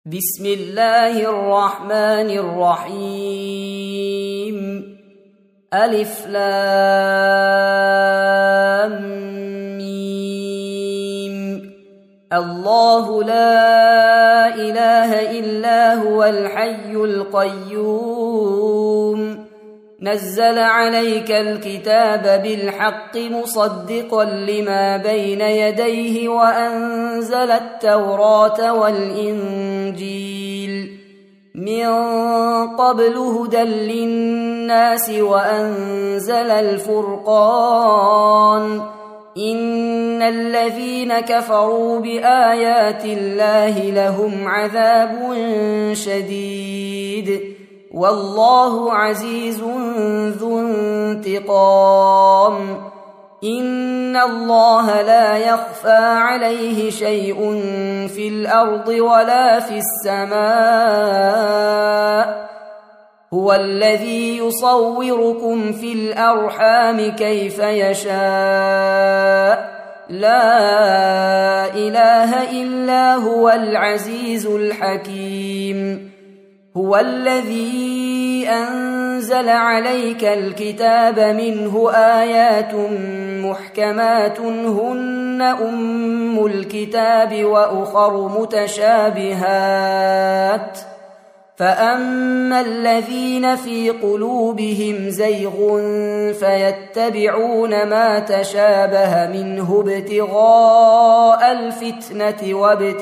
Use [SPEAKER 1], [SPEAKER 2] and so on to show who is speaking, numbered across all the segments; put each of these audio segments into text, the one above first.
[SPEAKER 1] بسم الله الرحمن الرحيم. ألف لام ميم. الله لا إله إلا هو الحي القيوم، نزل عليك الكتاب بالحق مصدقا لما بين يديه وأنزل التوراة والإنجيل من قبل هدى للناس وأنزل الفرقان. إن الذين كفروا بآيات الله لهم عذاب شديد، والله عزيز ذو انتقام. إن الله لا يخفى عليه شيء في الأرض ولا في السماء. هو الذي يصوركم في الأرحام كيف يشاء، لا إله إلا هو العزيز الحكيم. هو الذي أنزل عليك الكتاب منه آيات محكمات هن أم الكتاب وأخر متشابهات، فأما الذين في قلوبهم زيغ فيتبعون ما تشابه منه ابتغاء الفتنة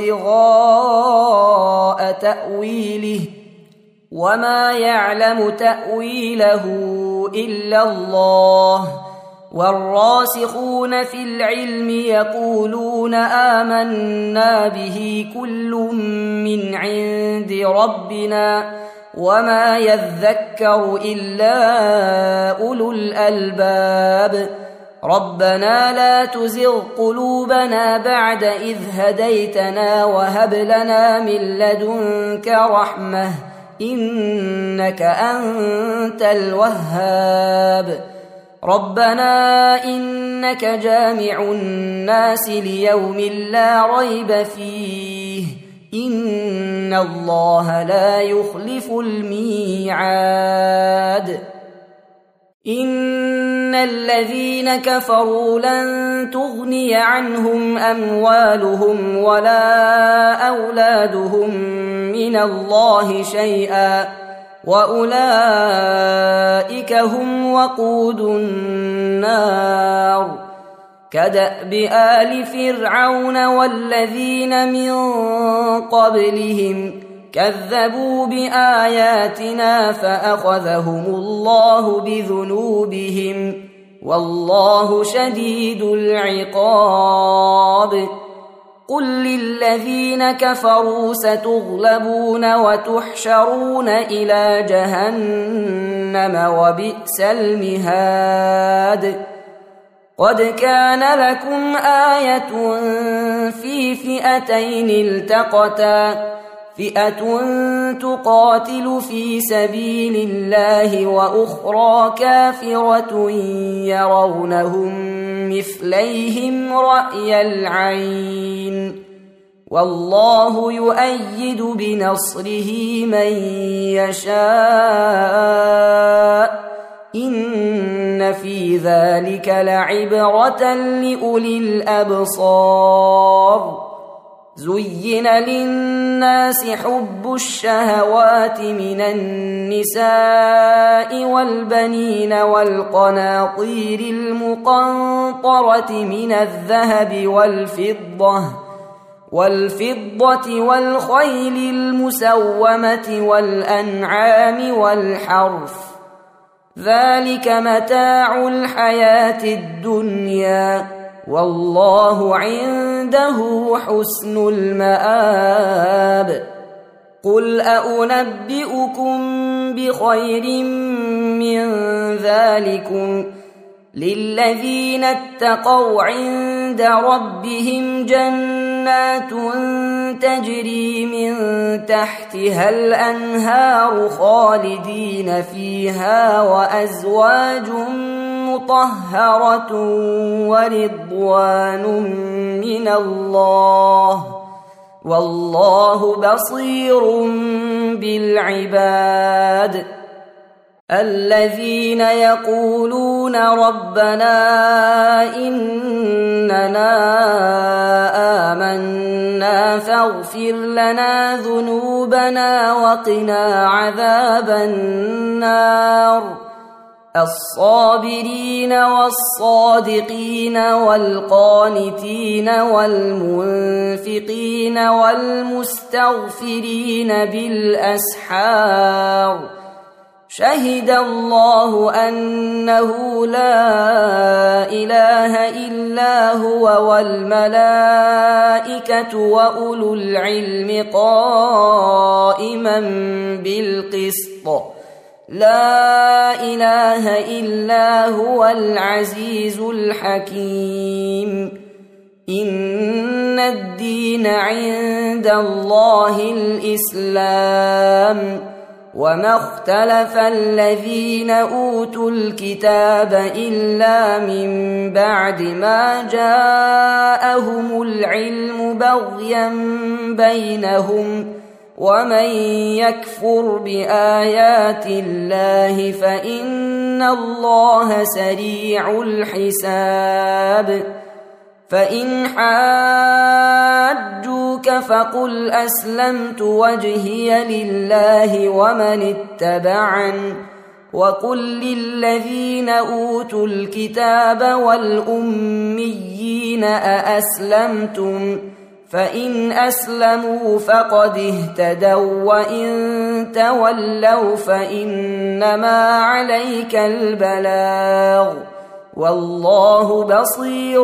[SPEAKER 1] وابتغاء تأويله، وما يعلم تأويله إلا الله. والراسخون في العلم يقولون آمنا به كل من عند ربنا وما يذكر إلا أولو الألباب. ربنا لا تزغ قلوبنا بعد إذ هديتنا وهب لنا من لدنك رحمة إنك أنت الوهاب. ربنا إنك جامع الناس ليوم لا ريب فيه، إن الله لا يخلف الميعاد. إن الذين كفروا لن تغني عنهم أموالهم ولا أولادهم من الله شيئا، وأولئك هم وقود النار. كدأب آل فرعون والذين من قبلهم كذبوا بآياتنا فأخذهم الله بذنوبهم، والله شديد العقاب. قل للذين كفروا ستغلبون وتحشرون إلى جهنم وبئس المهاد. قد كان لكم آية في فئتين التقتا، فئة تقاتل في سبيل الله وأخرى كافرة يرونهم مثليهم رأي العين، والله يؤيد بنصره من يشاء. إن في ذلك لعبرة لأولي الأبصار. زين للناس حب الشهوات من النساء والبنين والقناطير المقنطرة من الذهب والفضة والخيل المسومة والأنعام والحرث، ذلك متاع الحياة الدنيا، والله عنده حسن المآب. قل أنبئكم بخير من ذلكم للذين اتقوا عند ربهم جنات تجري من تحتها الأنهار خالدين فيها وأزواج مطهرة ورضوان من الله والله بصير بالعباد. الذين يقولون ربنا إننا آمنا فاغفر لنا ذنوبنا وقنا عذاب النار. الصابرين والصادقين والقانتين والمنفقين والمستغفرين بالأسحار. شهد الله أنه لا إله إلا هو والملائكة وأولو العلم قائما بالقسط. لا إله إلا هو العزيز الحكيم. إن الدين عند الله الإسلام. وما اختلف الذين أوتوا الكتاب إلا من بعد ما جاءهم العلم بغيا بينهم. ومن يكفر بآيات الله فإن الله سريع الحساب. فإن حاجوك فقل أسلمت وجهي لله ومن اتبعني. وقل للذين أوتوا الكتاب والأميين أأسلمتم؟ فإن أسلموا فقد اهتدوا وإن تولوا فإنما عليك البلاغ والله بصير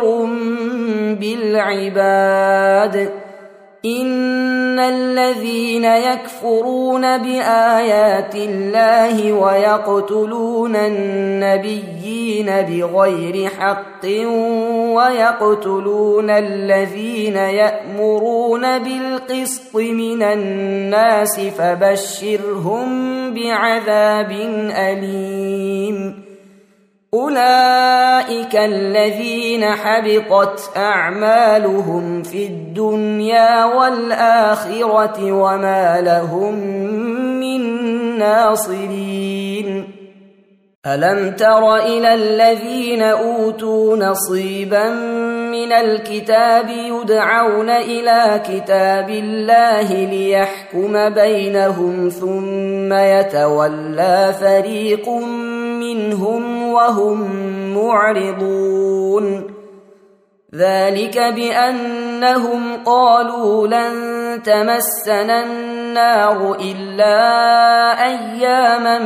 [SPEAKER 1] بالعباد. إن الذين يكفرون بآيات الله ويقتلون النبيين بغير حق ويقتلون الذين يأمرون بالقسط من الناس فبشرهم بعذاب أليم. أولئك الذين حبطت أعمالهم في الدنيا والآخرة وما لهم من ناصرين. ألم تر إلى الذين أوتوا نصيبا من الكتاب يدعون إلى كتاب الله ليحكم بينهم ثم يتولى فريق منهم وهم معرضون. ذلك بأنهم قالوا لن تمسنا النار إلا أياما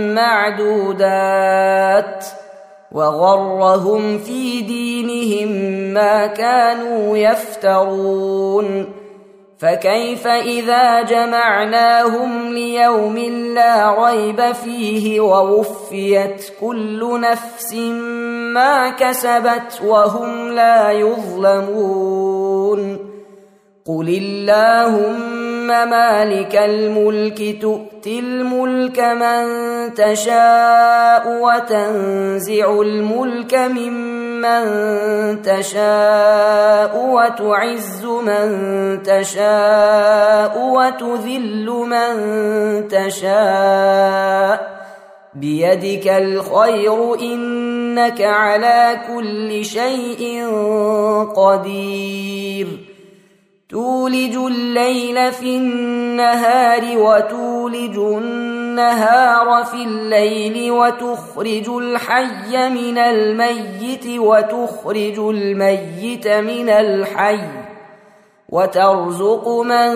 [SPEAKER 1] معدودات وغرهم في دينهم ما كانوا يفترون. فكيف إذا جمعناهم ليوم لا ريب فيه ووفيت كل نفس ما كسبت وهم لا يظلمون. قل اللهم مالك الملك تؤتي الملك من تشاء وتنزع الملك ممن تشاء وتعز من تشاء وتذل من تشاء بيدك الخير إنك على كل شيء قدير. تولج الليل في النهار وتولج النهار في الليل وتخرج الحي من الميت وتخرج الميت من الحي وترزق من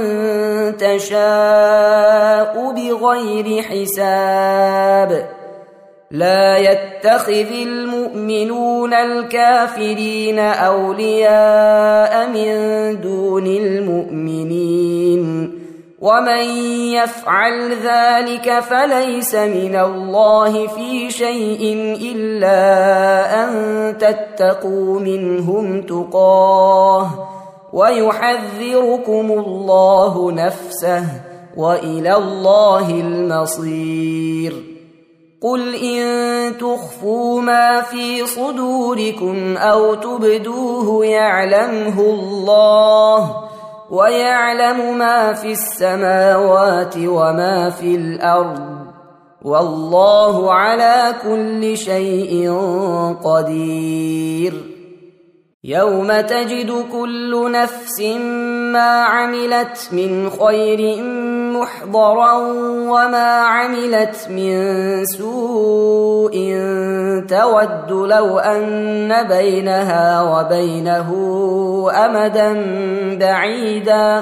[SPEAKER 1] تشاء بغير حساب. لا يتخذ المؤمنون الكافرين أولياء من دون المؤمنين ومن يفعل ذلك فليس من الله في شيء إلا أن تتقوا منهم تقاه ويحذركم الله نفسه وإلى الله المصير. قل إن تخفوا ما في صدوركم أو تبدوه يعلمه الله ويعلم ما في السماوات وما في الأرض والله على كل شيء قدير. يوم تجد كل نفس ما عملت من خير محضرا وما عملت من سوء تود لو أن بينها وبينه أمدا بعيدا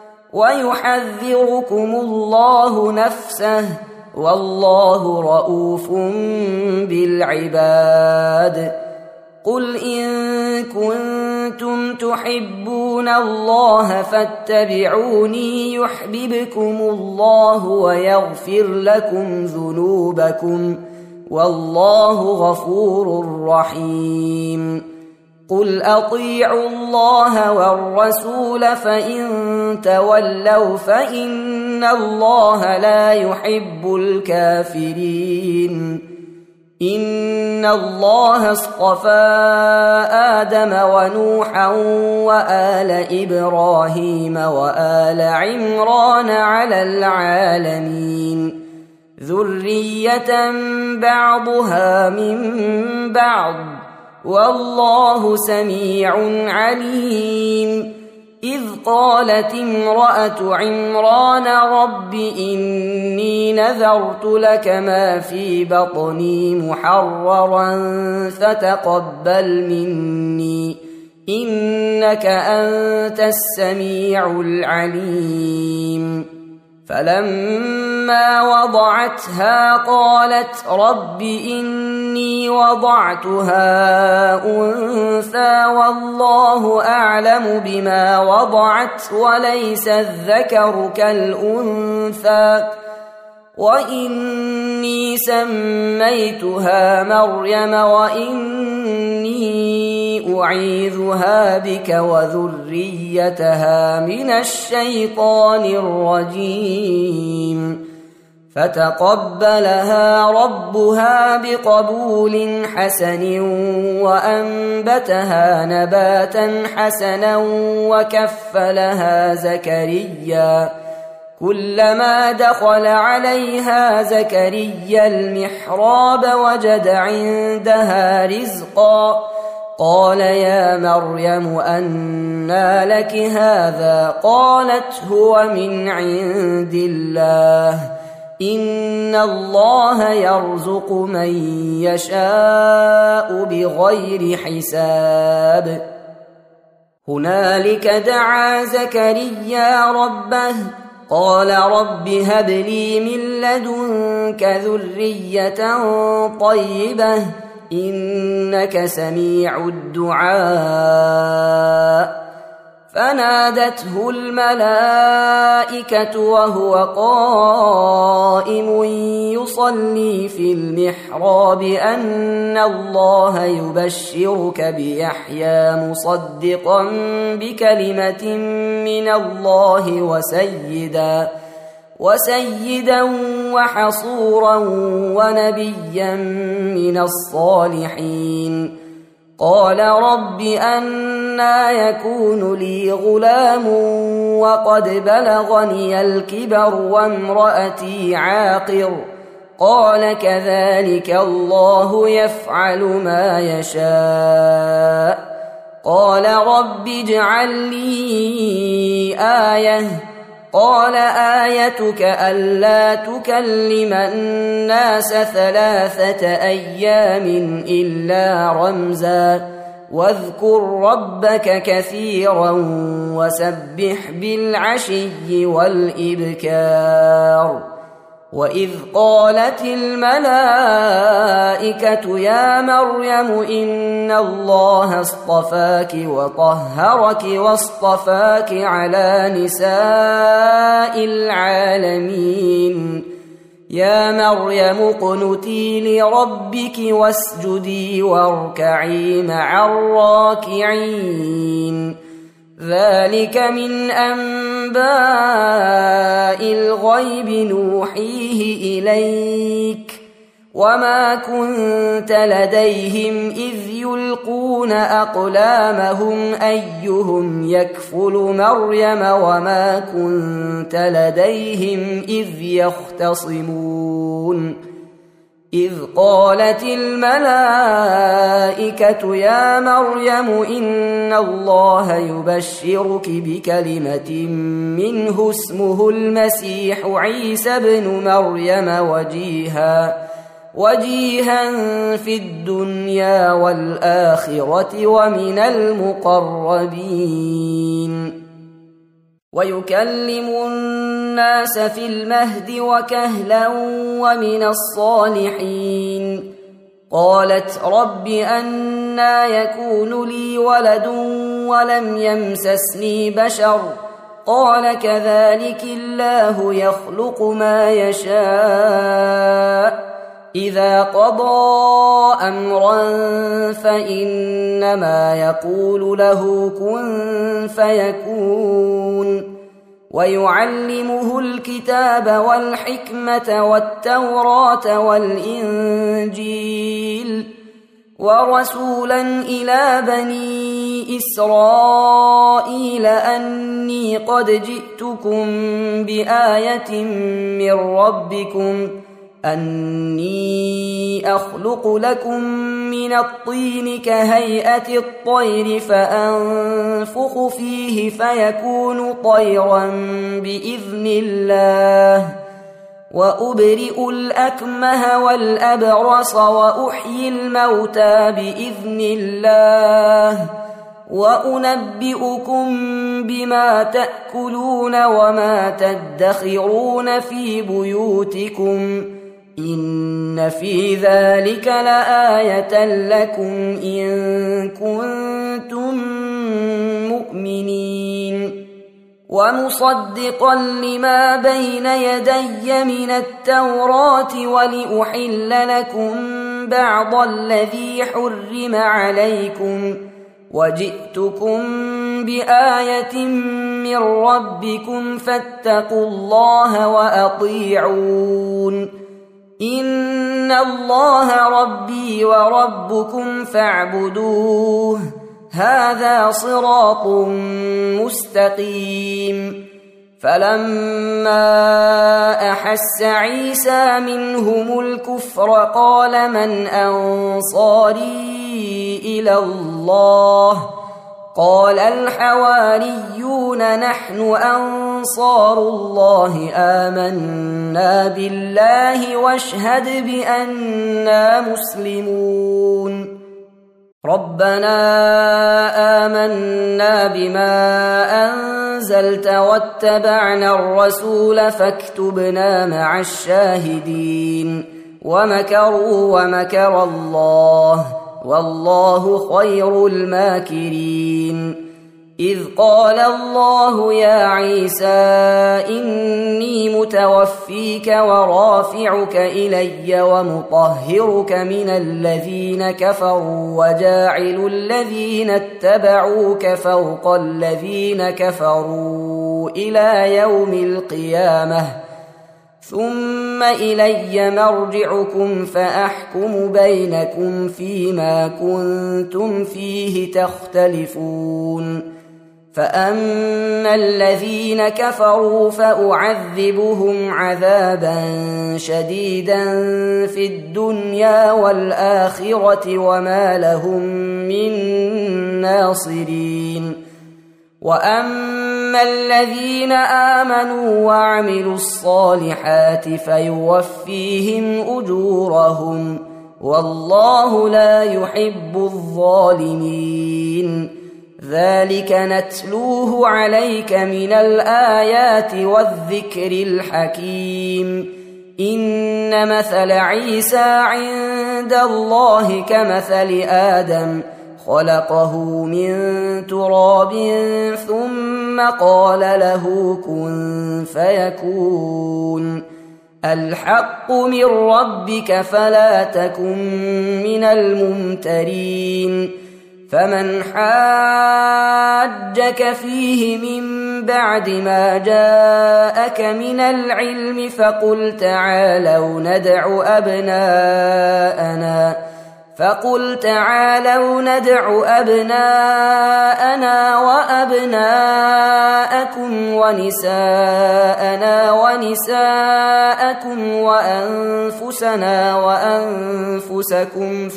[SPEAKER 1] ويحذركم الله نفسه والله رؤوف بالعباد. قل إن كنتم تحبون الله فاتبعوني يحببكم الله ويغفر لكم ذنوبكم والله غفور رحيم. قل أطيعوا الله والرسول فإن تولوا فإن الله لا يحب الكافرين. إن الله اصطفى آدم ونوحا وآل إبراهيم وآل عمران على العالمين ذرية بعضها من بعض والله سميع عليم. إذ قالت امرأة عمران رب إني نذرت لك ما في بطني محررا فتقبل مني إنك أنت السميع العليم. فلما وضعتها قالت رب إني وضعتها أنثى والله أعلم بما وضعت وليس الذكر كالأنثى وإني سميتها مريم وإني أعيذها بك وذريتها من الشيطان الرجيم. فتقبلها ربها بقبول حسن وأنبتها نباتا حسنا وكفلها زكريا كلما دخل عليها زكريا المحراب وجد عندها رزقا قال يا مريم أنى لك هذا قالت هو من عند الله إن الله يرزق من يشاء بغير حساب. هنالك دعا زكريا ربه قال رب هب لي من لدنك ذرية طيبة إنك سميع الدعاء. فنادته الملائكة وهو قائم يصلي في المحراب أن الله يبشرك بيحيى مصدقا بكلمة من الله وسيدا وحصورا ونبيا من الصالحين. قال رب أنى يكون لي غلام وقد بلغني الكبر وامرأتي عاقر قال كذلك الله يفعل ما يشاء. قال رب اجعل لي آية قال آيتك ألا تكلم الناس 3 أيام إلا رمزا واذكر ربك كثيرا وسبح بالعشي والإبكار. وإذ قالت الملائكة يا مريم إن الله اصطفاك وطهرك واصطفاك على نساء العالمين يا مريم اقنتي لربك واسجدي واركعي مع الراكعين. ذلك من أنباء الغيب نوحيه إليك وما كنت لديهم إذ يلقون أقلامهم أيهم يكفل مريم وما كنت لديهم إذ يختصمون إذ قالت الملائكة يا مريم إن الله يبشرك بكلمة منه اسمه المسيح عيسى بن مريم وجيها في الدنيا والآخرة ومن المقربين ويكلم الناس في المهد وكهلا ومن الصالحين قالت رب أنى يكون لي ولد ولم يمسسني بشر قال كذلك الله يخلق ما يشاء إذا قضى أمرا فإنما يقول له كن فيكون ويعلمه الكتاب والحكمة والتوراة والإنجيل ورسولا إلى بني إسرائيل أني قد جئتكم بآية من ربكم أني أخلق لكم من الطين كهيئة الطير فأنفخ فيه فيكون طيرا بإذن الله وأبرئ الأكمه والأبرص وأحيي الموتى بإذن الله وأنبئكم بما تأكلون وما تدخرون في بيوتكم إن في ذلك لآية لكم إن كنتم مؤمنين ومصدقا لما بين يدي من التوراة ولأحل لكم بعض الذي حرم عليكم وجئتكم بآية من ربكم فاتقوا الله وأطيعون إن الله ربي وربكم فاعبدوه هذا صراط مستقيم فلما أحس عيسى منهم الكفر قال من أنصاري إلى الله قال الحواريون نحن أنصار الله آمنا بالله واشهد بأننا مسلمون ربنا آمنا بما أنزلت واتبعنا الرسول فاكتبنا مع الشاهدين ومكروا ومكر الله والله خير الماكرين إذ قال الله يا عيسى إني متوفيك ورافعك إلي ومطهرك من الذين كفروا وجاعل الذين اتبعوك فوق الذين كفروا إلى يوم القيامة ثم إلي مرجعكم فأحكم بينكم فيما كنتم فيه تختلفون فأما الذين كفروا فأعذبهم عذابا شديدا في الدنيا والآخرة وما لهم من ناصرين وأما الذين آمنوا وعملوا الصالحات فيوفيهم أجورهم والله لا يحب الظالمين ذلك نتلوه عليك من الآيات والذكر الحكيم إن مثل عيسى عند الله كمثل آدم خلقه من تراب ثم قال له كن فيكون الحق من ربك فلا تكن من الممترين فمن حاجك فيه من بعد ما جاءك من العلم فقل تعالوا ندع أبناءنا وأبناءكم ونساءنا ونساءكم وأنفسنا وأنفسكم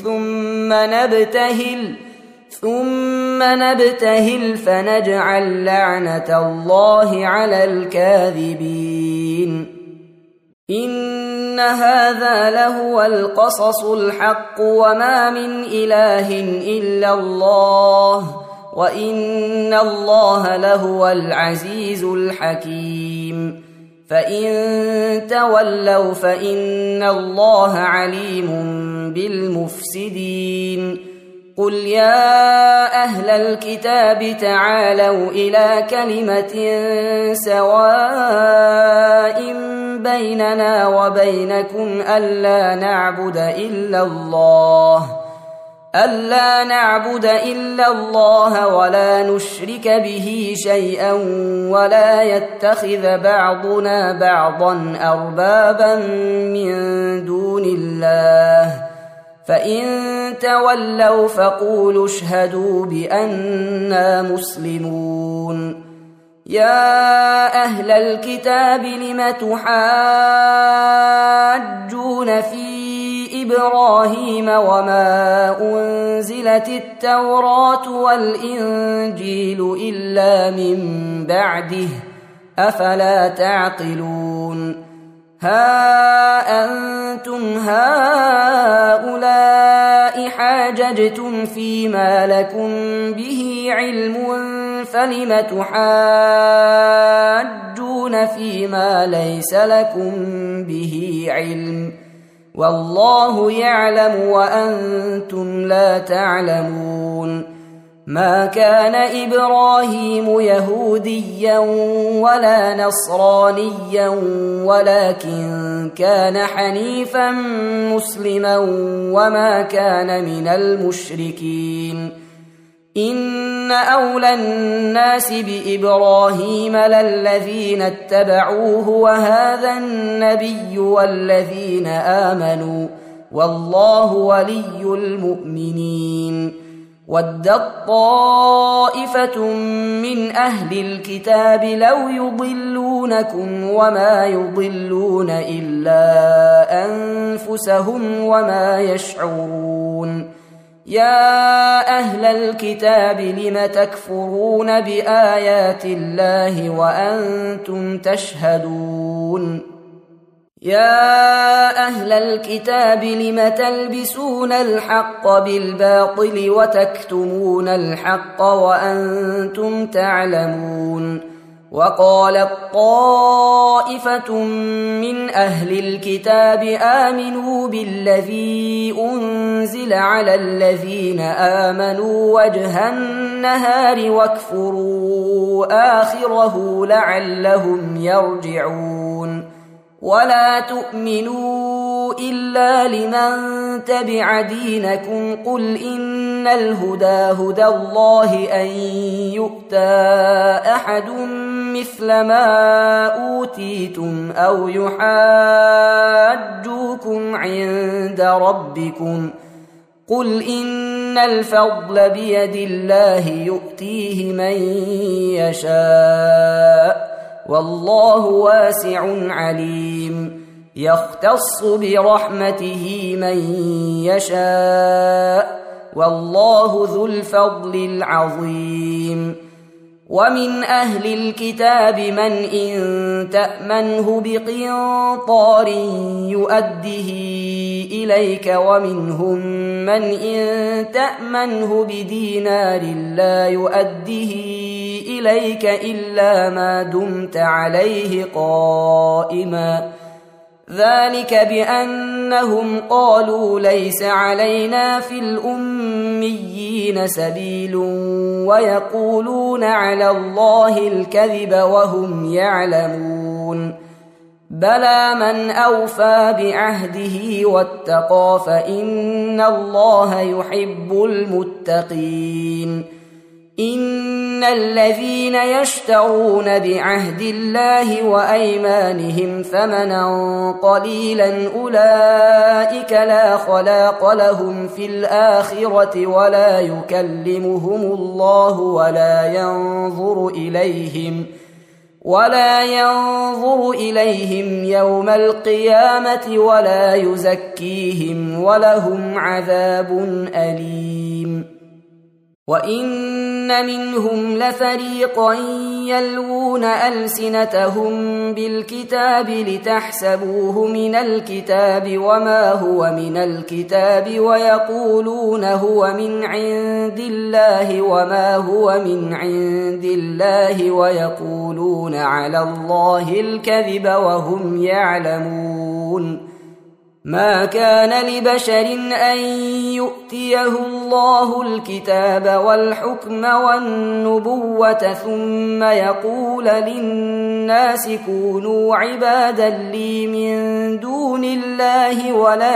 [SPEAKER 1] ثم نبتهل فنجعل لعنة الله على الكاذبين. إن هذا لهو القصص الحق وما من إله إلا الله وإن الله لهو العزيز الحكيم. فإن تولوا فإن الله عليم بالمفسدين. قل يا أهل الكتاب تعالوا إلى كلمة سواء بيننا وبينكم ألا نعبد إلا الله ولا نشرك به شيئا ولا يتخذ بعضنا بعضا أربابا من دون الله. فإن تولوا فقولوا اشهدوا بأننا مسلمون. يا أهل الكتاب لم تحاجون في إبراهيم وما أنزلت التوراة والإنجيل إلا من بعده أفلا تعقلون. ها أنتم هؤلاء حاججتم فيما لكم به علم فلم تحاجون فيما ليس لكم به علم والله يعلم وأنتم لا تعلمون. ما كان إبراهيم يهوديا ولا نصرانيا ولكن كان حنيفا مسلما وما كان من المشركين. إن أولى الناس بإبراهيم للذين اتبعوه وهذا النبي والذين آمنوا والله ولي المؤمنين. ودت طائفة من أهل الكتاب لو يضلونكم وما يضلون إلا أنفسهم وما يشعرون. يا أهل الكتاب لم تكفرون بآيات الله وأنتم تشهدون. يا أهل الكتاب لم تلبسون الحق بالباطل وتكتمون الحق وأنتم تعلمون. وقالت طائفة من أهل الكتاب آمنوا بالذي أنزل على الذين آمنوا وجه النهار واكفروا آخره لعلهم يرجعون. ولا تؤمنوا إلا لمن تبع دينكم قل إن الهدى هدى الله أن يؤتى أحد مثل ما أوتيتم أو يحاجوكم عند ربكم قل إن الفضل بيد الله يؤتيه من يشاء والله واسع عليم. يختص برحمته من يشاء والله ذو الفضل العظيم. ومن أهل الكتاب من إن تأمنه بقنطار يؤده إليك ومنهم من إن تأمنه بدينار لا يؤده إليك إلا ما دمت عليه قائما ذلك بأنهم قالوا ليس علينا في الأميين سبيل ويقولون على الله الكذب وهم يعلمون. بلى من أوفى بعهده واتقى فإن الله يحب المتقين. إن الذين يشترون بعهد الله وأيمانهم ثمنا قليلا أولئك لا خلاق لهم في الآخرة ولا يكلمهم الله ولا ينظر إليهم يوم القيامة ولا يزكيهم ولهم عذاب أليم. وإن منهم لفريقا يلوون ألسنتهم بالكتاب لتحسبوه من الكتاب وما هو من الكتاب ويقولون هو من عند الله وما هو من عند الله ويقولون على الله الكذب وهم يعلمون. ما كان لبشر أن يؤتيه الله الكتاب والحكم والنبوة ثم يقول للناس كونوا عبادا لي من دون الله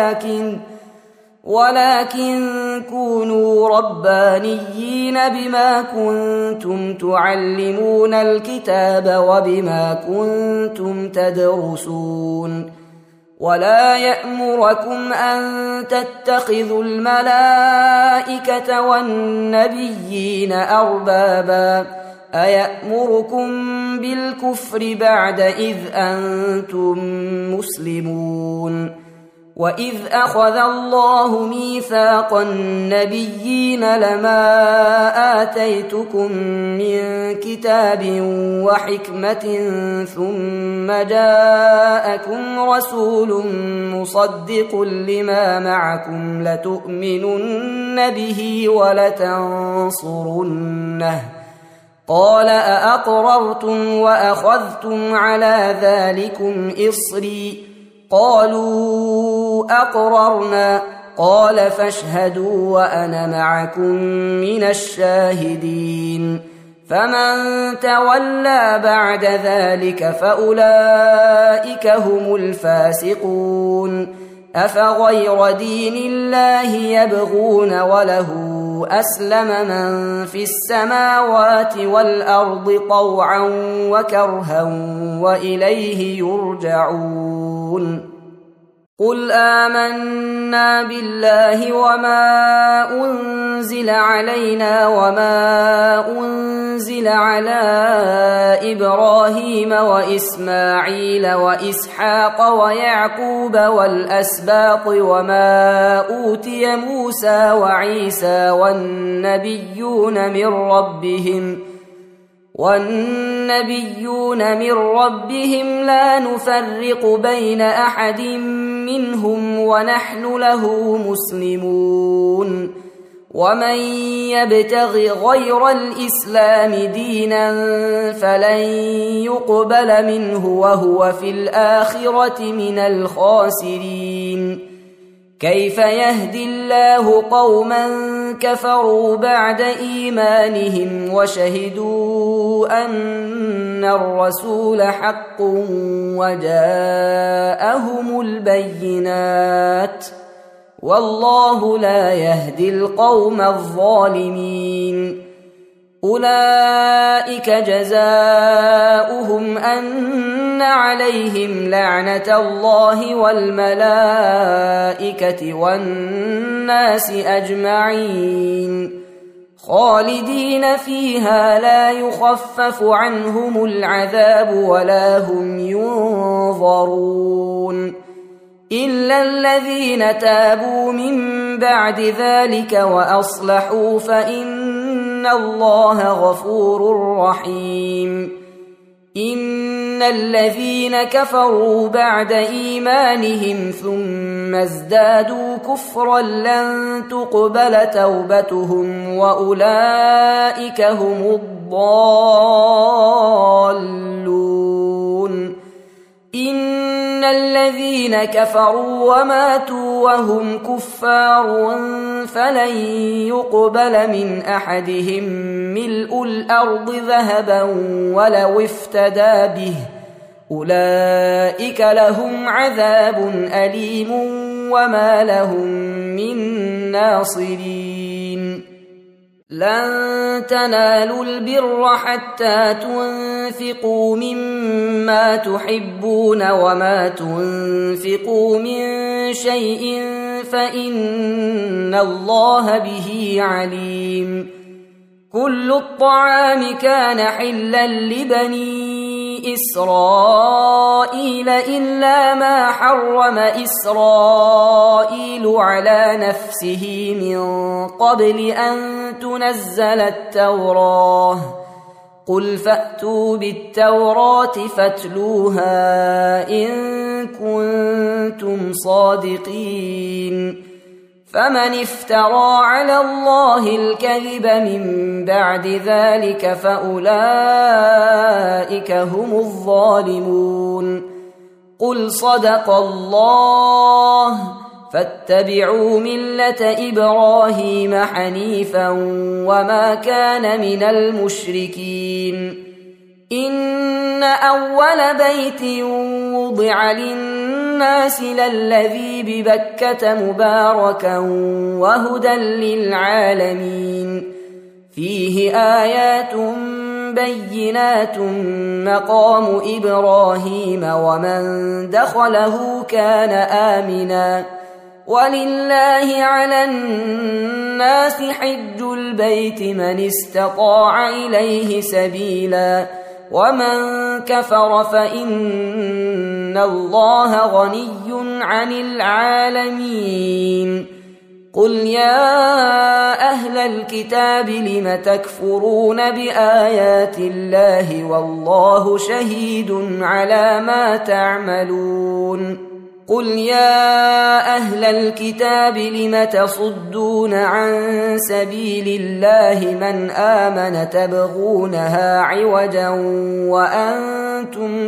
[SPEAKER 1] ولكن كونوا ربانيين بما كنتم تعلمون الكتاب وبما كنتم تدرسون. ولا يأمركم أن تتخذوا الملائكة والنبيين أربابا أيأمركم بالكفر بعد إذ أنتم مسلمون. وإذ أخذ الله ميثاق النبيين لما آتيتكم من كتاب وحكمة ثم جاءكم رسول مصدق لما معكم لتؤمنن به ولتنصرنه قال أأقررتم وأخذتم على ذلكم إصري قالوا أقررنا قال فاشهدوا وأنا معكم من الشاهدين. فمن تولى بعد ذلك فأولئك هم الفاسقون. أفغير دين الله يبغون وله أسلم من في السماوات والأرض طوعا وكرها وإليه يرجعون. قل آمنا بالله وما أنزل علينا وما أنزل على إبراهيم وإسماعيل وإسحاق ويعقوب والأسباط وما أوتي موسى وعيسى والنبيون من ربهم لا نفرق بين أحد منهم ونحن له مسلمون. ومن يبتغ غير الإسلام دينا فلن يقبل منه وهو في الآخرة من الخاسرين. كيف يهدي الله قوما كفروا بعد إيمانهم وشهدوا أن الرسول حق وجاءهم البينات والله لا يهدي القوم الظالمين. أولئك جزاؤهم أن عليهم لعنة الله والملائكة والناس أجمعين خالدين فيها لا يخفف عنهم العذاب ولا هم ينظرون إلا الذين تابوا من بعد ذلك وأصلحوا فإن الله غفور رحيم. إن الذين كفروا بعد إيمانهم ثم ازدادوا كفرا لن تقبل توبتهم وأولئك هم الضالون. إن الذين كفروا وماتوا وهم كفار فلن يقبل من أحدهم ملء الأرض ذهبا ولو افتدى به أولئك لهم عذاب أليم وما لهم من ناصرين. لن تنالوا البر حتى تنفقوا مما تحبون وما تنفقوا من شيء فإن الله به عليم. كل الطعام كان حلا لبني إسرائيل إلا ما حرم إسرائيل على نفسه من قبل أن تنزل التوراة. قل فأتوا بالتوراة فاتلوها إن كنتم صادقين. فمن افترى على الله الكذب من بعد ذلك فأولئك هم الظالمون. قل صدق الله فاتبعوا ملة إبراهيم حنيفا وما كان من المشركين. إن أول بيت وضع للناس للذي ببكة مباركا وهدى للعالمين. فيه آيات بينات مقام إبراهيم ومن دخله كان آمنا. ولله على الناس حج البيت من استطاع إليه سبيلا ومن كفر فإن الله غني عن العالمين. قل يا أهل الكتاب لم تكفرون بآيات الله والله شهيد على ما تعملون. قل يا أهل الكتاب لم تصدون عن سبيل الله من آمن تبغونها عوجا وأنتم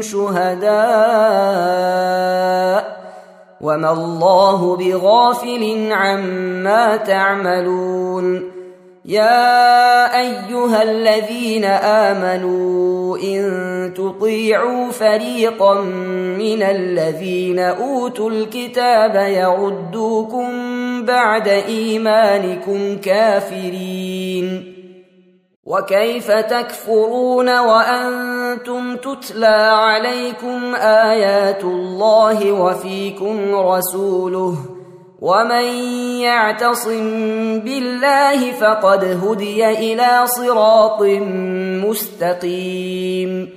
[SPEAKER 1] شهداء وما الله بغافل عما تعملون. يا أيها الذين آمنوا إن تطيعوا فريقا من الذين أوتوا الكتاب يردوكم بعد إيمانكم كافرين. وكيف تكفرون وأنتم تتلى عليكم آيات الله وفيكم رسوله ومن يعتصم بالله فقد هدي إلى صراط مستقيم.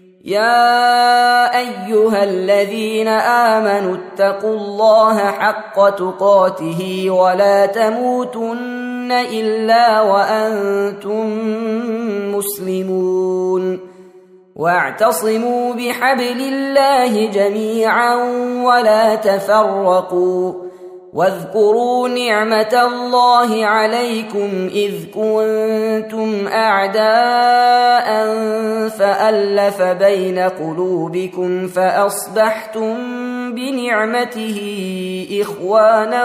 [SPEAKER 1] يا أيها الذين آمنوا اتقوا الله حق تقاته ولا تموتن إلا وأنتم مسلمون. واعتصموا بحبل الله جميعا ولا تفرقوا. واذكروا نعمة الله عليكم إذ كنتم أعداء فألف بين قلوبكم فأصبحتم بنعمته إخوانا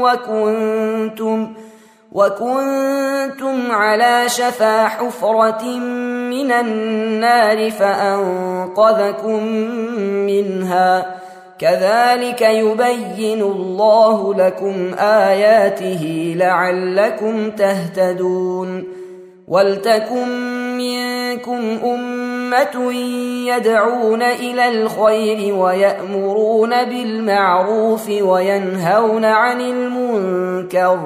[SPEAKER 1] وكنتم على شفا حفرة من النار فأنقذكم منها. كذلك يبين الله لكم آياته لعلكم تهتدون. ولتكن منكم أمة يدعون إلى الخير ويأمرون بالمعروف وينهون عن المنكر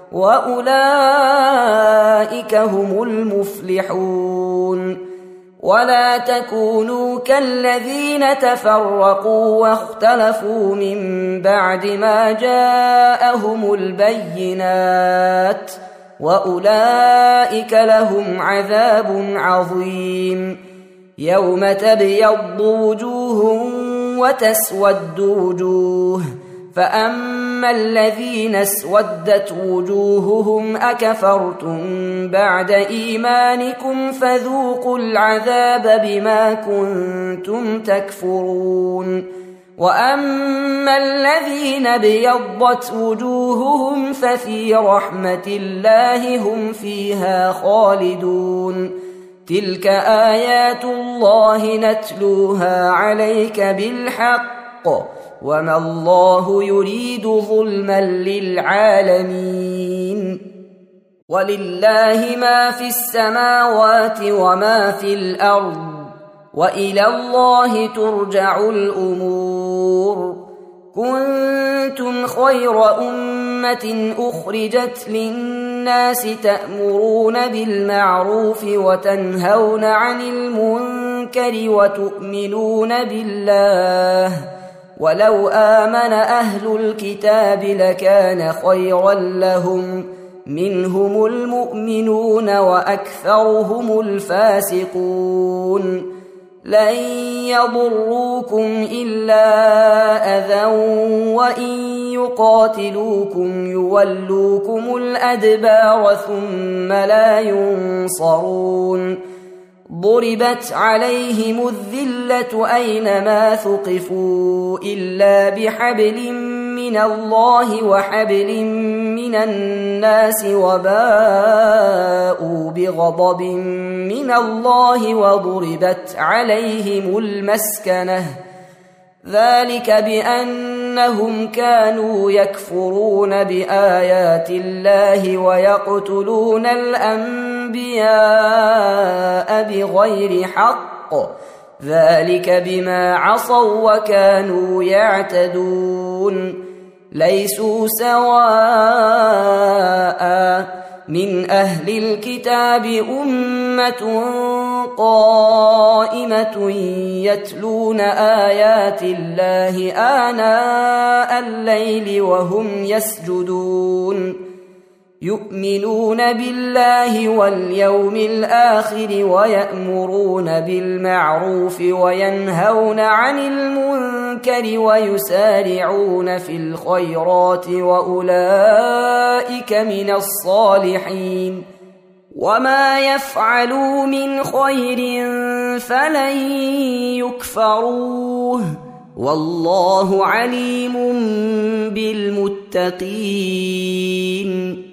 [SPEAKER 1] وأولئك هم المفلحون. ولا تكونوا كالذين تفرقوا واختلفوا من بعد ما جاءهم البينات وأولئك لهم عذاب عظيم. يوم تبيض وجوه وتسود وجوه فأما الذين اسودت وجوههم أكفرتم بعد إيمانكم فذوقوا العذاب بما كنتم تكفرون. وأما الذين ابيضت وجوههم ففي رحمة الله هم فيها خالدون. تلك آيات الله نتلوها عليك بالحق وما الله يريد ظلما للعالمين. ولله ما في السماوات وما في الأرض وإلى الله ترجع الأمور. كنتم خير أمة أخرجت للناس تأمرون بالمعروف وتنهون عن المنكر وتؤمنون بالله، ولو آمن أهل الكتاب لكان خيرا لهم، منهم المؤمنون وأكثرهم الفاسقون. لن يضروكم إلا أذى وإن يقاتلوكم يولوكم الأدبار ثم لا ينصرون. ضربت عليهم الذلة أينما ثقفوا إلا بحبل من الله وحبل من الناس وباءوا بغضب من الله وضربت عليهم المسكنة، ذلك بأنهم كانوا يكفرون بآيات الله ويقتلون الأنبياء بغير حق، ذلك بما عصوا وكانوا يعتدون. ليسوا سواء من أهل الكتاب أمة قائمة يتلون آيات الله آناء الليل وهم يسجدون، يؤمنون بالله واليوم الآخر ويأمرون بالمعروف وينهون عن المنكر ويسارعون في الخيرات وأولئك من الصالحين. وما يفعلوا من خير فلن يكفروه، والله عليم بالمتقين.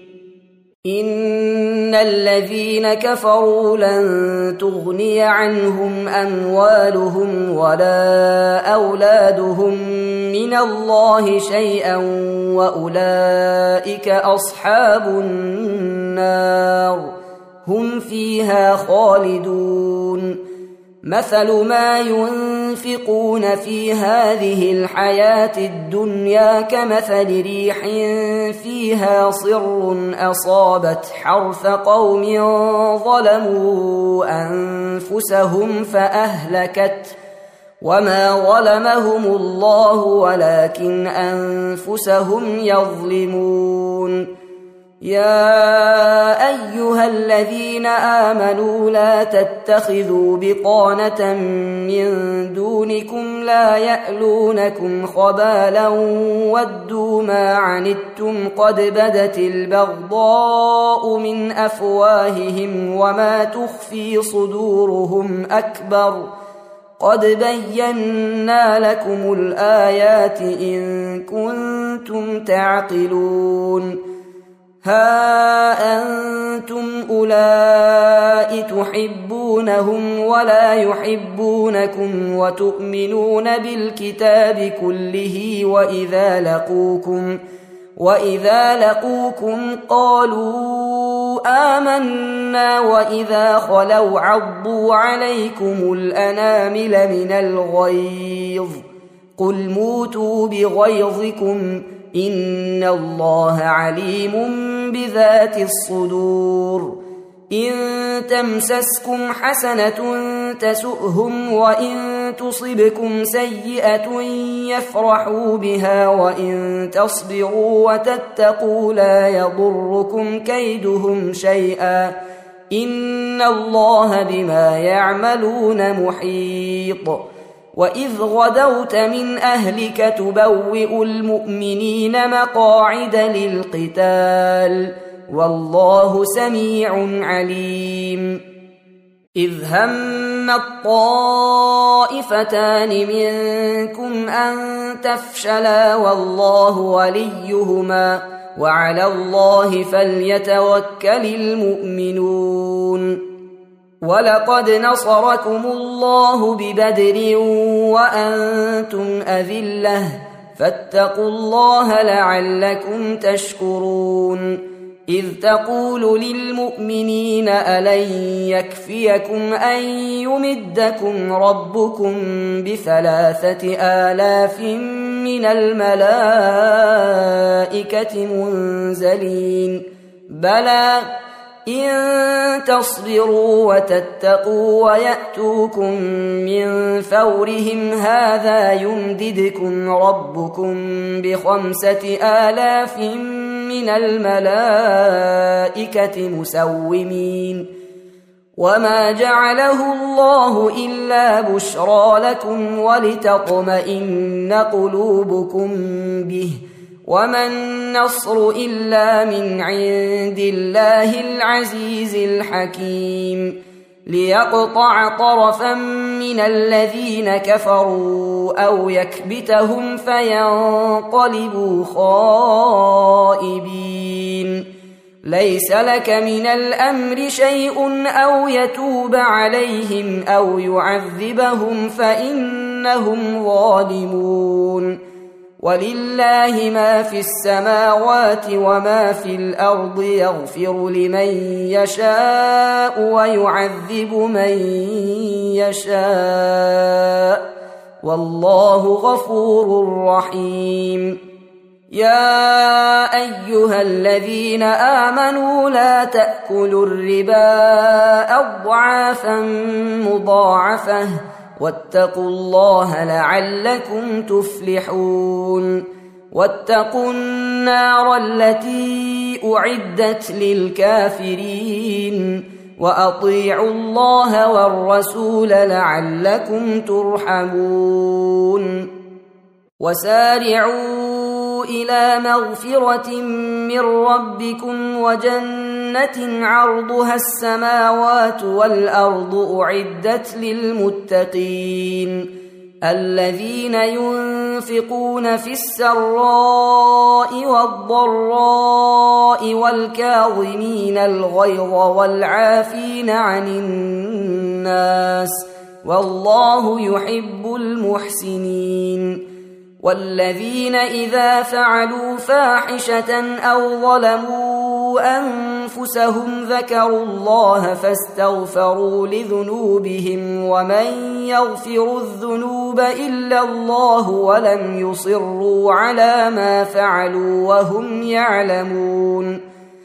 [SPEAKER 1] إن الذين كفروا لن تغني عنهم أموالهم ولا أولادهم من الله شيئا وأولئك أصحاب النار هم فيها خالدون. مثل ما ينفقون في هذه الحياة الدنيا كمثل ريح فيها صر أصابت حرث قوم ظلموا أنفسهم فأهلكت، وما ظلمهم الله ولكن أنفسهم يظلمون. يا أيها الذين آمنوا لا تتخذوا بطانة من دونكم لا يألونكم خبالا ودوا ما عنتم قد بدت البغضاء من أفواههم وما تخفي صدورهم أكبر، قد بينا لكم الآيات إن كنتم تعقلون. ها أنتم أولئك تحبونهم ولا يحبونكم وتؤمنون بالكتاب كله وإذا لقوكم قالوا آمنا وإذا خلوا عضوا عليكم الأنامل من الغيظ قل موتوا بغيظكم إن الله عليم بذات الصدور. إن تمسسكم حسنة تسؤهم وإن تصبكم سيئة يفرحوا بها وإن تصبروا وتتقوا لا يضركم كيدهم شيئا إن الله بما يعملون محيط. وإذ غدوت من أهلك تبوئ المؤمنين مقاعد للقتال والله سميع عليم. إذ هم الطائفتان منكم أن تفشلا والله وليهما وعلى الله فليتوكل المؤمنون. ولقد نصركم الله ببدر وأنتم أذلة فاتقوا الله لعلكم تشكرون. إذ تقول للمؤمنين ألن يكفيكم أن يمدكم ربكم ب3,000 من الملائكة منزلين بلى إن تصبروا وتتقوا ويأتوكم من فورهم هذا يمددكم ربكم ب5,000 من الملائكة مسومين وما جعله الله إلا بشرى لكم ولتطمئن قلوبكم به وما النصر إلا من عند الله العزيز الحكيم ليقطع طرفا من الذين كفروا أو يكبتهم فينقلبوا خائبين ليس لك من الأمر شيء أو يتوب عليهم أو يعذبهم فإنهم ظالمون ولله ما في السماوات وما في الأرض يغفر لمن يشاء ويعذب من يشاء والله غفور رحيم يا أيها الذين آمنوا لا تأكلوا الربا أضعافا مضاعفة واتقوا الله لعلكم تفلحون واتقوا النار التي أعدت للكافرين وأطيعوا الله والرسول لعلكم ترحمون وسارعوا إلى مغفرة من ربكم وجنة عرضها السماوات والأرض أعدت للمتقين الذين ينفقون في السراء والضراء والكاظمين الغيظ والعافين عن الناس والله يحب المحسنين والذين إذا فعلوا فاحشة أو ظلموا أنفسهم ذكروا الله فاستغفروا لذنوبهم ومن يغفر الذنوب إلا الله ولم يصروا على ما فعلوا وهم يعلمون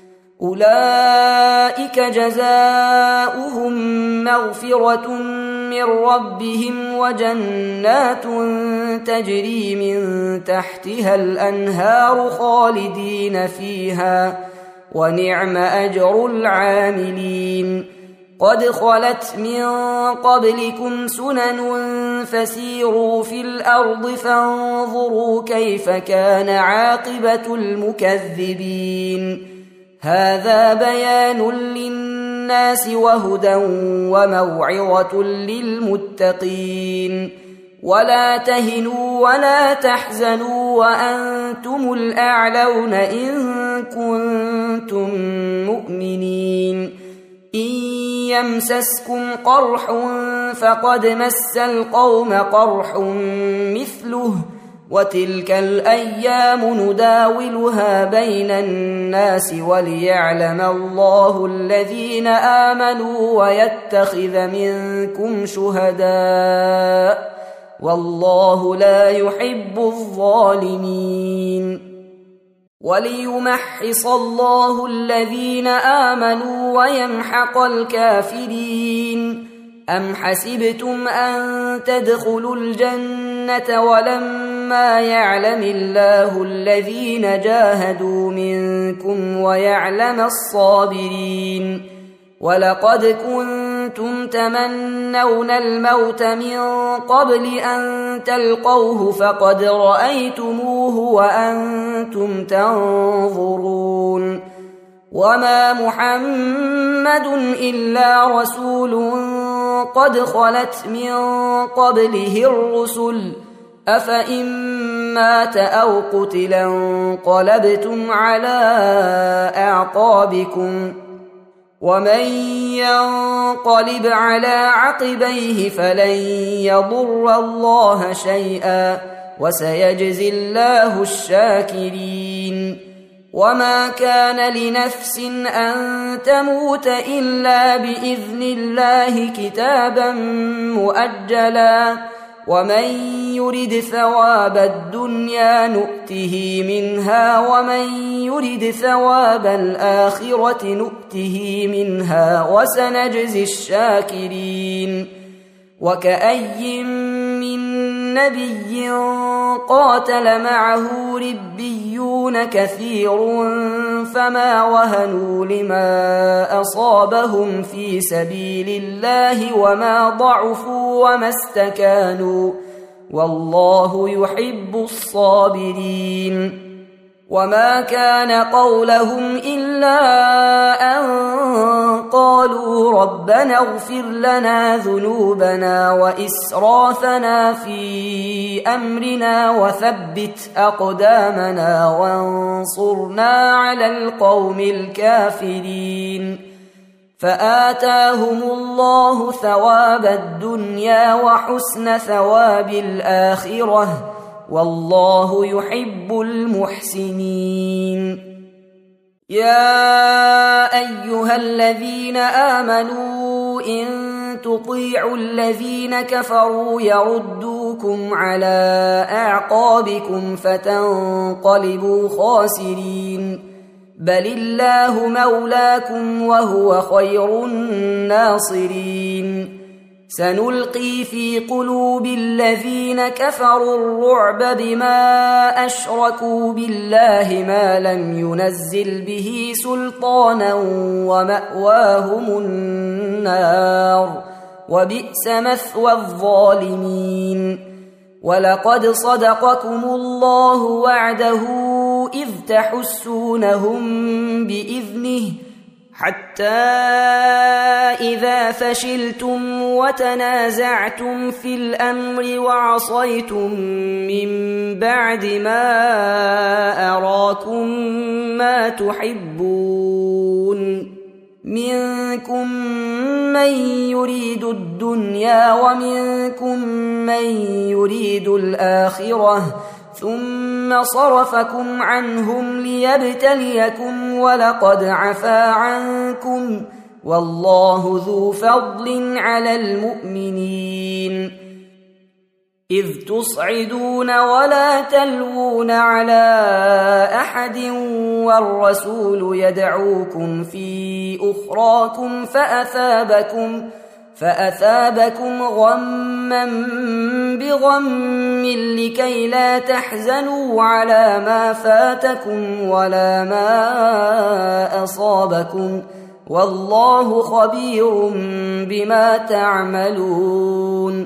[SPEAKER 1] أولئك جزاؤهم مغفرة من ربهم وجنات تجري من تحتها الأنهار خالدين فيها ونعم أجر العاملين قد خلت من قبلكم سنن فسيروا في الأرض فانظروا كيف كان عاقبة المكذبين هذا بيان للناس وهدى وموعظة للمتقين ولا تهنوا ولا تحزنوا وأنتم الأعلون إن كنتم مؤمنين إن يمسسكم قرح فقد مس القوم قرح مثله وتلك الأيام نداولها بين الناس وليعلم الله الذين آمنوا ويتخذ منكم شهداء والله لا يحب الظالمين وليمحص الله الذين آمنوا ويمحق الكافرين أم حسبتم أن تدخلوا الجنة ولما يعلم الله الذين جاهدوا منكم ويعلم الصابرين ولقد كنتم تمنون الموت من قبل أن تلقوه فقد رأيتموه وأنتم تنظرون وما محمد إلا رسول قد خلت من قبله الرسل أفإن مات أو قتلا انقلبتم على أعقابكم ومن ينقلب على عقبيه فلن يضر الله شيئا وسيجزي الله الشاكرين وما كان لنفس أن تموت إلا بإذن الله كتابا مؤجلا ومن يرد ثواب الدنيا نؤته منها ومن يرد ثواب الآخرة نؤته منها وسنجزي الشاكرين وكأي من نبي قاتل معه ربيون كثير فما وهنوا لما أصابهم في سبيل الله وما ضعفوا وما استكانوا والله يحب الصابرين وما كان قولهم إلا أن قالوا ربنا اغفر لنا ذنوبنا وإسرافنا في أمرنا وثبت أقدامنا وانصرنا على القوم الكافرين فآتاهم الله ثواب الدنيا وحسن ثواب الآخرة والله يحب المحسنين يا أيها الذين آمنوا إن تطيعوا الذين كفروا يردوكم على أعقابكم فتنقلبوا خاسرين بل الله مولاكم وهو خير الناصرين سنلقي في قلوب الذين كفروا الرعب بما أشركوا بالله ما لم ينزل به سلطانا ومأواهم النار وبئس مثوى الظالمين ولقد صدقكم الله وعده إذ تحسونهم بإذنه حتى إذا فشلتم وتنازعتم في الأمر وعصيتم من بعد ما أراكم ما تحبون منكم من يريد الدنيا ومنكم من يريد الآخرة ثم صرفكم عنهم ليبتليكم ولقد عفا عنكم والله ذو فضل على المؤمنين إذ تصعدون ولا تلوون على أحد والرسول يدعوكم في أخراكم فأثابكم غما بغم لكي لا تحزنوا على ما فاتكم ولا ما أصابكم والله خبير بما تعملون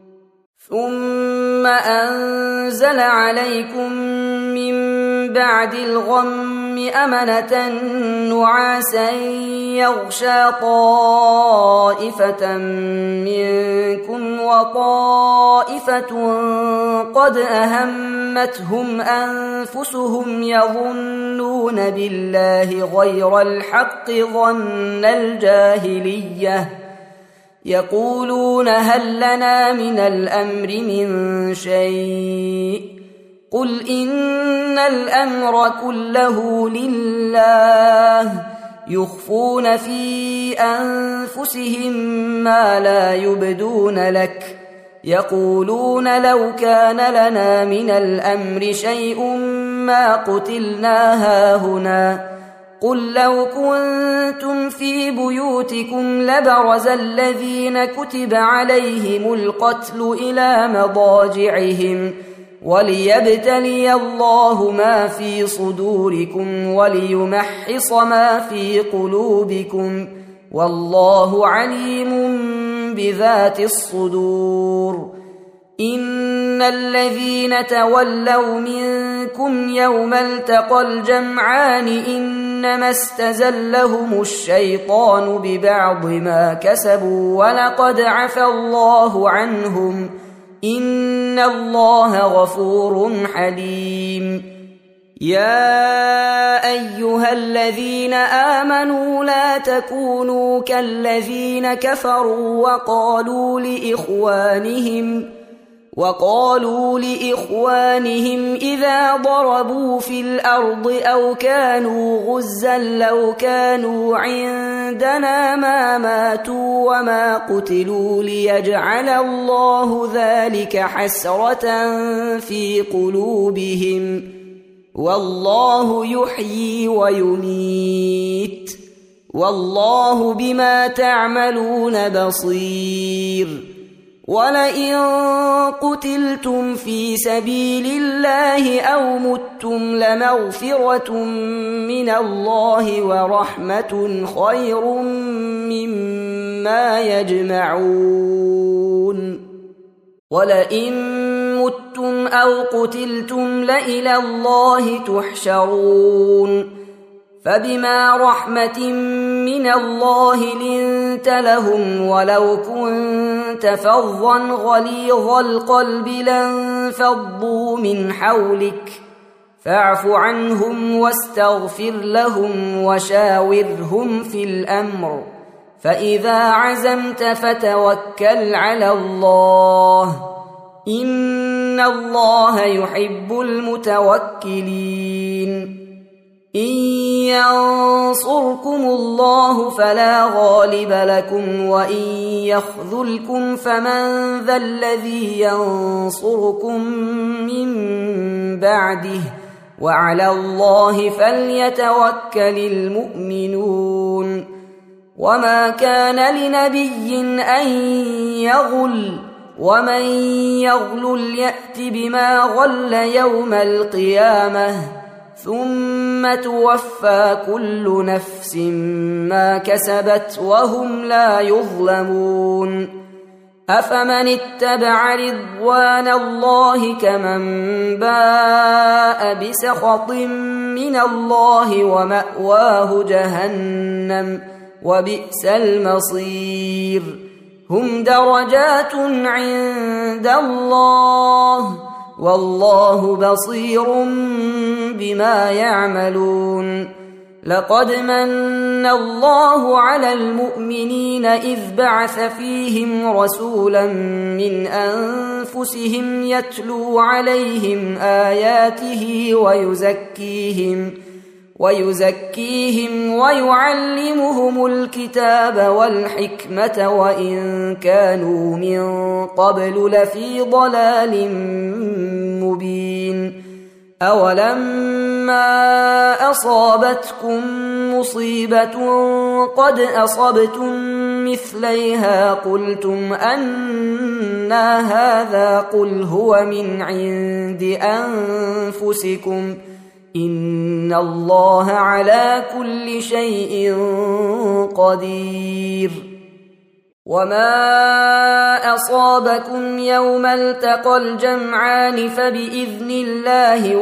[SPEAKER 1] ثم أنزل عليكم من بعد الغم أمنة نعاسا يغشى طائفة منكم وطائفة قد أهمتهم أنفسهم يظنون بالله غير الحق ظن الجاهلية يقولون هل لنا من الأمر من شيء قل إن الأمر كله لله يخفون في أنفسهم ما لا يبدون لك يقولون لو كان لنا من الأمر شيء ما قتلنا هاهنا قل لو كنتم في بيوتكم لبرز الذين كتب عليهم القتل إلى مضاجعهم وليبتلي الله ما في صدوركم وليمحص ما في قلوبكم والله عليم بذات الصدور إن الذين تولوا منكم يوم التقى الجمعان إنما استزلهم الشيطان ببعض ما كسبوا ولقد عفى الله عنهم إن الله غفور حليم يا أيها الذين آمنوا لا تكونوا وقالوا لإخوانهم إذا ضربوا في الأرض أو كانوا غزا لو كانوا عندنا ما ماتوا وما قتلوا ليجعل الله ذلك حسرة في قلوبهم والله يحيي ويميت والله بما تعملون بصير ولئن قتلتم في سبيل الله أو متم لمغفرة من الله ورحمة خير مما يجمعون ولئن متم أو قتلتم لإلى الله تحشرون فبما رحمة من الله لنت لهم ولو كنت فظا غليظ القلب لانفضوا من حولك فاعف عنهم واستغفر لهم وشاورهم في الأمر فإذا عزمت فتوكل على الله إن الله يحب المتوكلين إن ينصركم الله فلا غالب لكم وإن يخذلكم فمن ذا الذي ينصركم من بعده وعلى الله فليتوكل المؤمنون وما كان لنبي أن يغل ومن يغل يأت بما غل يوم القيامة ثم توفى كل نفس ما كسبت وهم لا يظلمون أفمن اتبع رضوان الله كمن باء بسخط من الله ومأواه جهنم وبئس المصير هم درجات عند الله والله بصير بما يعملون لقد من الله على المؤمنين إذ بعث فيهم رسولا من أنفسهم يتلو عليهم آياته ويزكيهم ويعلمهم الكتاب والحكمة وإن كانوا من قبل لفي ضلال مبين أولما أصابتكم مصيبة قد أصبتم مثليها قلتم أنى هذا قل هو من عند أنفسكم إن الله على كل شيء قدير وما أصابكم يوم التقى الجمعان فبإذن الله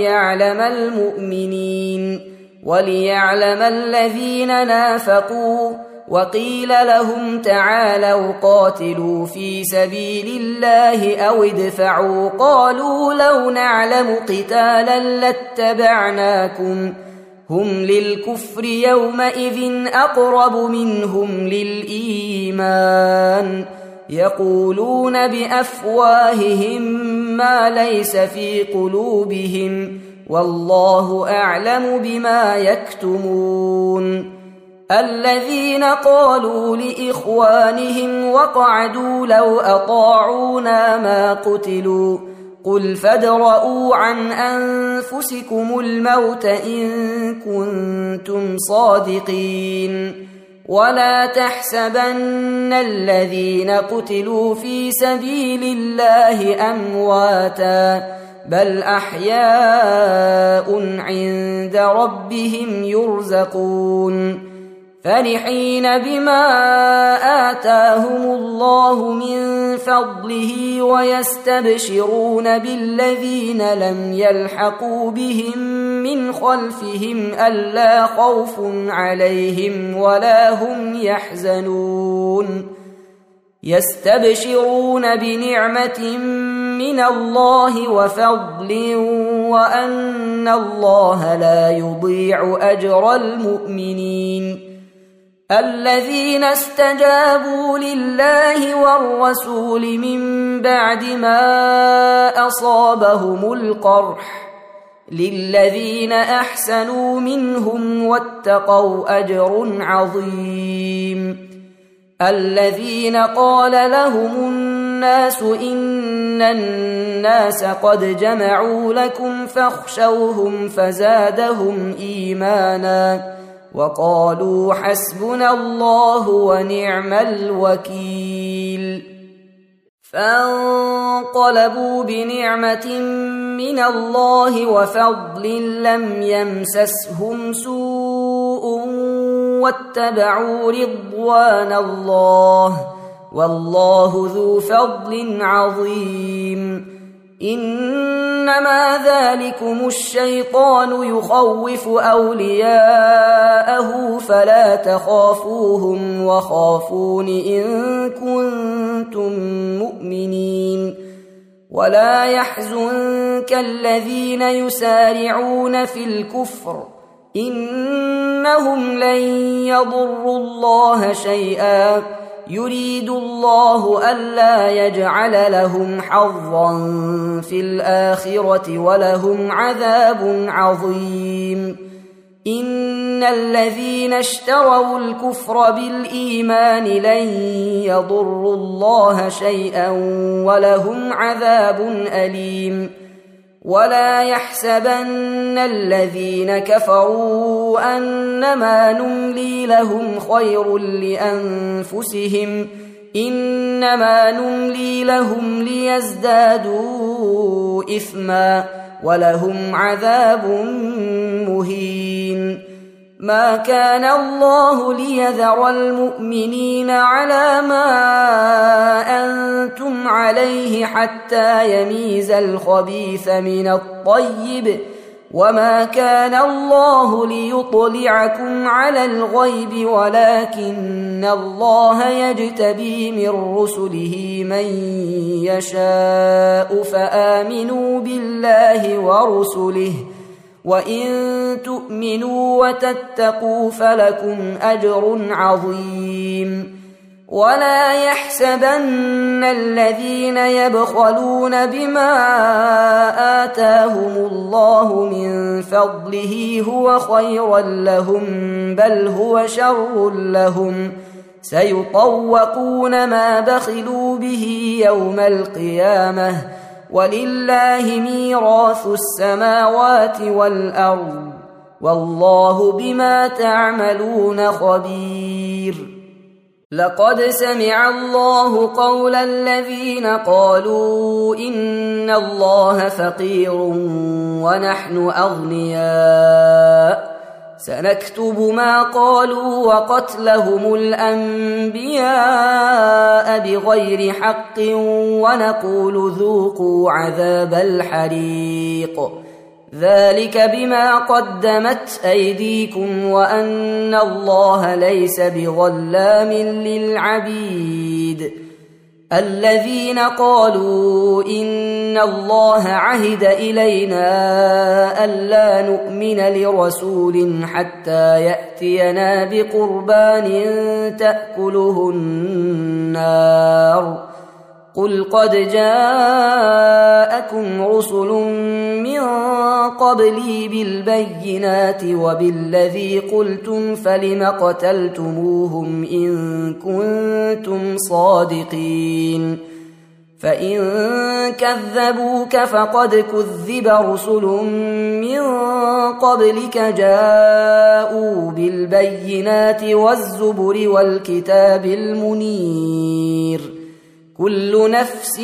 [SPEAKER 1] وليعلم الذين نافقوا وقيل لهم تعالوا قاتلوا في سبيل الله أو ادفعوا قالوا لو نعلم قتالا لاتبعناكم هم للكفر يومئذ أقرب منهم للإيمان يقولون بأفواههم ما ليس في قلوبهم والله أعلم بما يكتمون الذين قالوا لإخوانهم وقعدوا لو أطاعونا ما قتلوا قل فادرءوا عن أنفسكم الموت إن كنتم صادقين ولا تحسبن الذين قتلوا في سبيل الله أمواتا بل أحياء عند ربهم يرزقون فرحين بما آتاهم الله من فضله ويستبشرون بالذين لم يلحقوا بهم من خلفهم ألا خوف عليهم ولا هم يحزنون يستبشرون بنعمة من الله وفضل وأن الله لا يضيع أجر المؤمنين الذين استجابوا لله والرسول من بعد ما أصابهم القرح للذين أحسنوا منهم واتقوا أجر عظيم. الذين قال لهم الناس إن الناس قد جمعوا لكم فاخشوهم فزادهم إيمانا وقالوا حسبنا الله ونعم الوكيل. فانقلبوا بنعمة من الله وفضل لم يمسسهم سوء واتبعوا رضوان الله والله ذو فضل عظيم. إنما ذلكم الشيطان يخوف أولياءه فلا تخافوهم وخافون إن كنتم مؤمنين. ولا يحزنك الذين يسارعون في الكفر إنهم لن يضروا الله شيئا يريد الله ألا يجعل لهم حظا في الآخرة ولهم عذاب عظيم. إن الذين اشتروا الكفر بالإيمان لن يضروا الله شيئا ولهم عذاب أليم. ولا يحسبن الذين كفروا أنما نملي لهم خير لأنفسهم إنما نملي لهم ليزدادوا إثما ولهم عذاب مهين. ما كان الله ليذر المؤمنين على ما أنتم عليه حتى يميز الخبيث من الطيب وما كان الله ليطلعكم على الغيب ولكن الله يجتبي من رسله من يشاء فآمنوا بالله ورسله وإن تؤمنوا وتتقوا فلكم أجر عظيم. ولا يحسبن الذين يبخلون بما آتاهم الله من فضله هو خيرا لهم بل هو شر لهم سيطوقون ما بخلوا به يوم القيامة ولله ميراث السماوات والأرض والله بما تعملون خبير. لقد سمع الله قول الذين قالوا إن الله فقير ونحن أغنياء سنكتب ما قالوا وقتلهم الأنبياء بغير حق ونقول ذوقوا عذاب الحريق ذلك بما قدمت أيديكم وأن الله ليس بظلام للعبيد. الذين قالوا إن الله عهد إلينا ألا نؤمن لرسول حتى يأتينا بقربان تأكله النار قل قد جاءكم رسل من قبلي بالبينات وبالذي قلتم فلم قتلتموهم إن كنتم صادقين فإن كذبوك فقد كذب رسل من قبلك جاءوا بالبينات والزبر والكتاب المنير كل نفس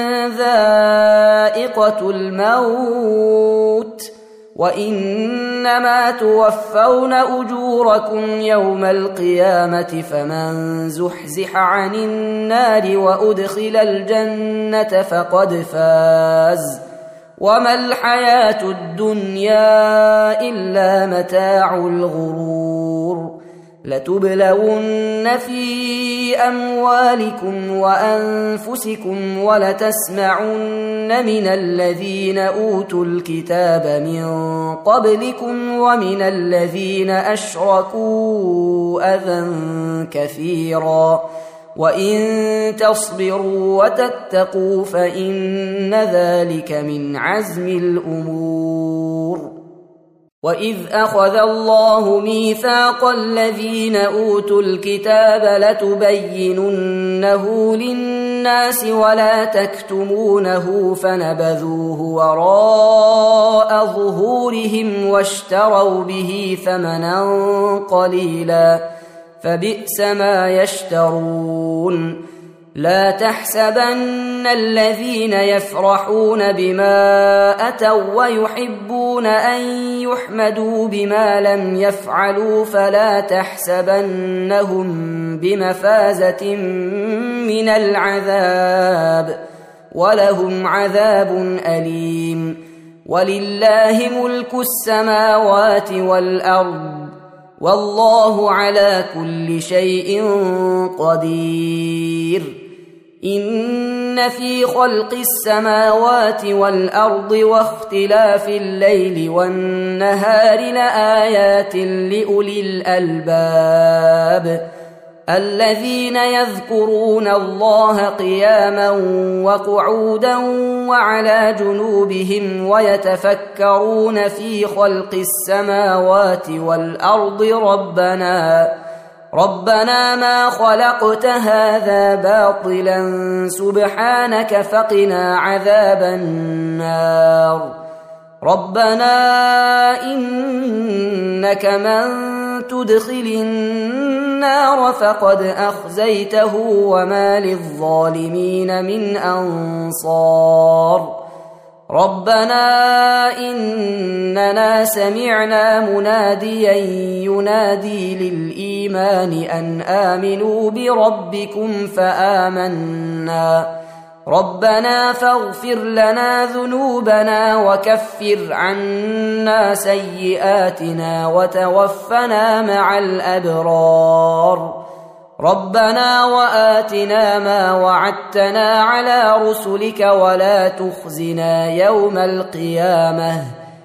[SPEAKER 1] ذائقة الموت وإنما توفون أجوركم يوم القيامة فمن زحزح عن النار وأدخل الجنة فقد فاز وما الحياة الدنيا إلا متاع الغرور لتبلون في أموالكم وأنفسكم ولتسمعن من الذين أوتوا الكتاب من قبلكم ومن الذين أشركوا أذى كثيرا وإن تصبروا وتتقوا فإن ذلك من عزم الأمور. وإذ أخذ الله ميثاق الذين أوتوا الكتاب لتبيننه للناس ولا تكتمونه فنبذوه وراء ظهورهم واشتروا به ثمنا قليلا فبئس ما يشترون. لا تحسبن الذين يفرحون بما أتوا ويحبون أن يحمدوا بما لم يفعلوا فلا تحسبنهم بمفازة من العذاب ولهم عذاب أليم. ولله ملك السماوات والأرض والله على كل شيء قدير. إن في خلق السماوات والأرض واختلاف الليل والنهار لآيات لأولي الألباب الذين يذكرون الله قياما وقعودا وعلى جنوبهم ويتفكرون في خلق السماوات والأرض ربنا ما خلقت هذا باطلا سبحانك فقنا عذاب النار. ربنا إنك من تدخل النار فقد أخزيته وما للظالمين من أنصار. ربنا إننا سمعنا مناديا ينادي للإيمان أن آمنوا بربكم فآمنا. ربنا فاغفر لنا ذنوبنا وكفر عنا سيئاتنا وتوفنا مع الأبرار. ربنا وآتنا ما وعدتنا على رسلك ولا تخزنا يوم القيامة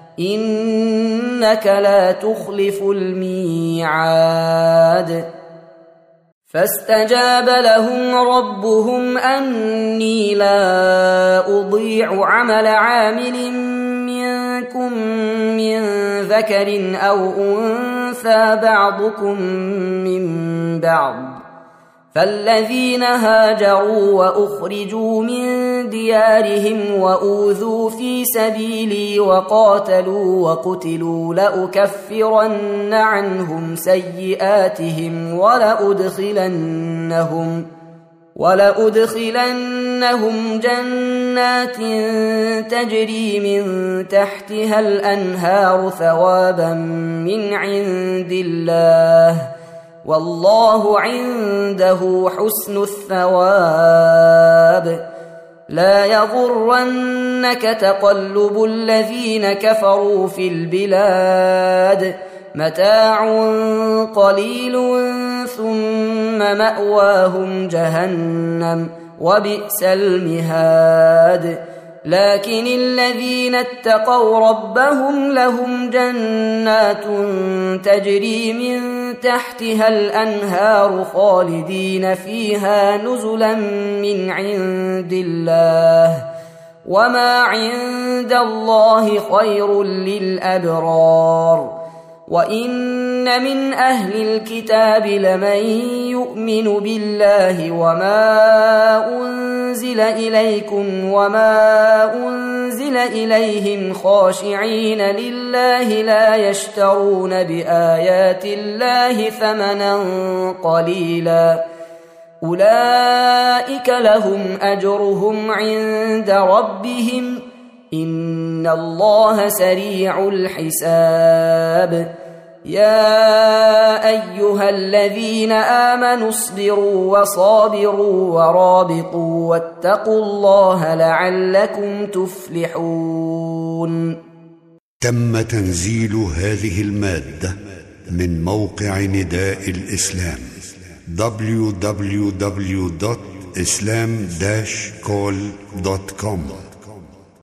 [SPEAKER 1] إنك لا تخلف الميعاد. فاستجاب لهم ربهم أني لا أضيع عمل عامل منكم من ذكر أو أنثى بعضكم من بعض. فالذين هاجروا وأخرجوا من ديارهم وأوذوا في سبيلي وقاتلوا وقتلوا لأكفرن عنهم سيئاتهم ولأدخلنهم جنات تجري من تحتها الأنهار ثوابا من عند الله والله عنده حسن الثواب. لا يغرنك تقلب الذين كفروا في البلاد متاع قليل ثم مأواهم جهنم وبئس المهاد. لكن الذين اتقوا ربهم لهم جنات تجري من تحتها الأنهار خالدين فيها نزلا من عند الله وما عند الله خير للأبرار. وإن من أهل الكتاب لمن يؤمن بالله وما أنزل إليكم وما أنزل إليهم خاشعين لله لا يشترون بآيات الله ثمنا قليلا أولئك لهم أجرهم عند ربهم إن الله سريع الحساب. يا أيها الذين آمنوا اصبروا وصابروا ورابطوا واتقوا الله لعلكم تفلحون.
[SPEAKER 2] تم تنزيل هذه المادة من موقع نداء الإسلام www.islam-call.com